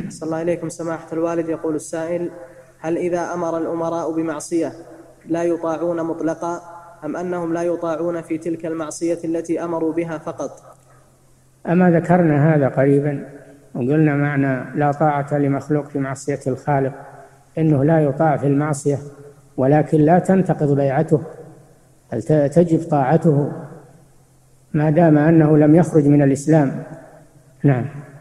صلى الله إليكم سماحة الوالد. يقول السائل: هل إذا أمر الأمراء بمعصية لا يطاعون مطلقا، أم أنهم لا يطاعون في تلك المعصية التي أمروا بها فقط؟ أما ذكرنا هذا قريبا وقلنا معنى لا طاعة لمخلوق في معصية الخالق إنه لا يطاع في المعصية، ولكن لا تنتقض بيعته، بل تجب طاعته ما دام أنه لم يخرج من الإسلام. نعم.